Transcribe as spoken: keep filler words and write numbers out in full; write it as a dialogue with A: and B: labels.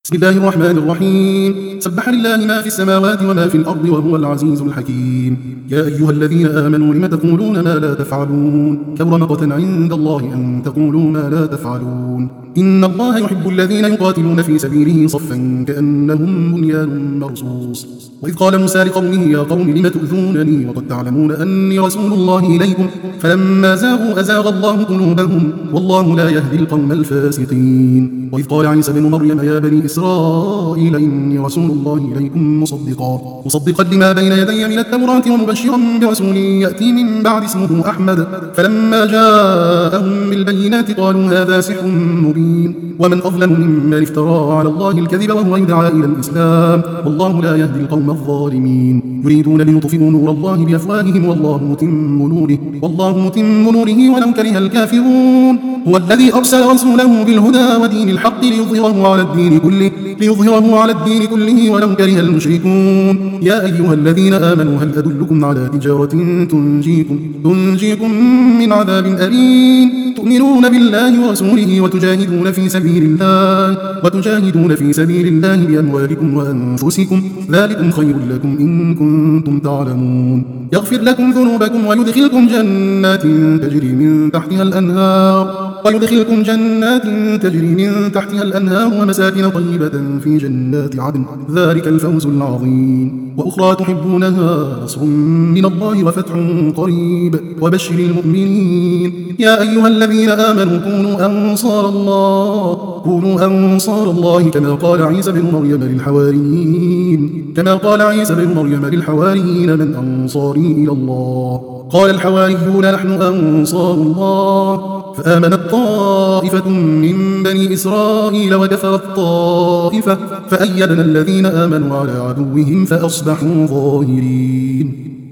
A: بسم الله الرحمن الرحيم. سبح لله ما في السماوات وما في الأرض وهو العزيز الحكيم. يا أيها الذين آمنوا لم تقولون ما لا تفعلون كبر مقتا عند الله أن تقولوا ما لا تفعلون. إن الله يحب الذين يقاتلون في سبيله صفا كأنهم بنيان مرصوص. وإذ قال موسى لقومه يا قوم لم تؤذونني وقد تعلمون أني رسول الله إليكم فلما زاغوا أزاغ الله قلوبهم والله لا يهدي القوم الفاسقين. وإذ قال عيسى بن مريم يا بني إسرائيل إني رسول الله إليكم مصدقا مصدقا لما بين يدي من التوراة ومبشرا برسول يأتي من بعد اسمه أحمد. فلما جاءهم بالبينات قالوا هذا سحر مبين ومن أظلم ممن افترى على الله الكذب وهو يدعى إلى الإسلام والله لا يهدي القوم الظالمين. يريدون ليطفئوا نور الله بأفواههم والله متم نوره والله متم نوره ولو كره الكافرون. هو الذي أرسل رسوله بالهدى ودين الحق ليظهره على الدين كله ليظهره على الدين كله ولو كره المشركون. يا أيها الذين آمنوا هل أدلكم على تجارة تنجيكم تنجيكم من عذاب أليم تؤمنون بالله ورسوله وتجاهدون في سبيل الله وتجاهدون في سبيل الله بأموالكم وأنفسكم ذلكم خير لكم إن كنتم تعلمون. يغفر لكم ذنوبكم ويدخلكم جنات تجري من تحتها الأنهار ويدخلكم جنات تجري من تحتها الأنهار ومساكن طيبة في جنات عدن ذلك الفوز العظيم. وأخرى تحبونها نصر من الله وفتح قريب وبشر المؤمنين. يا أيها الذين آمنوا كونوا أنصار الله كونوا أنصار الله كما قال عيسى بن مريم للحواريين كما قال عيسى بن مريم للحواريين من أنصاري إلى الله قال الحواريون نحن أنصار الله. فآمنت طائفة من بني إسرائيل وكفرت طائفة فأيدنا الذين آمنوا على عدوهم فأصبحوا ظاهرين.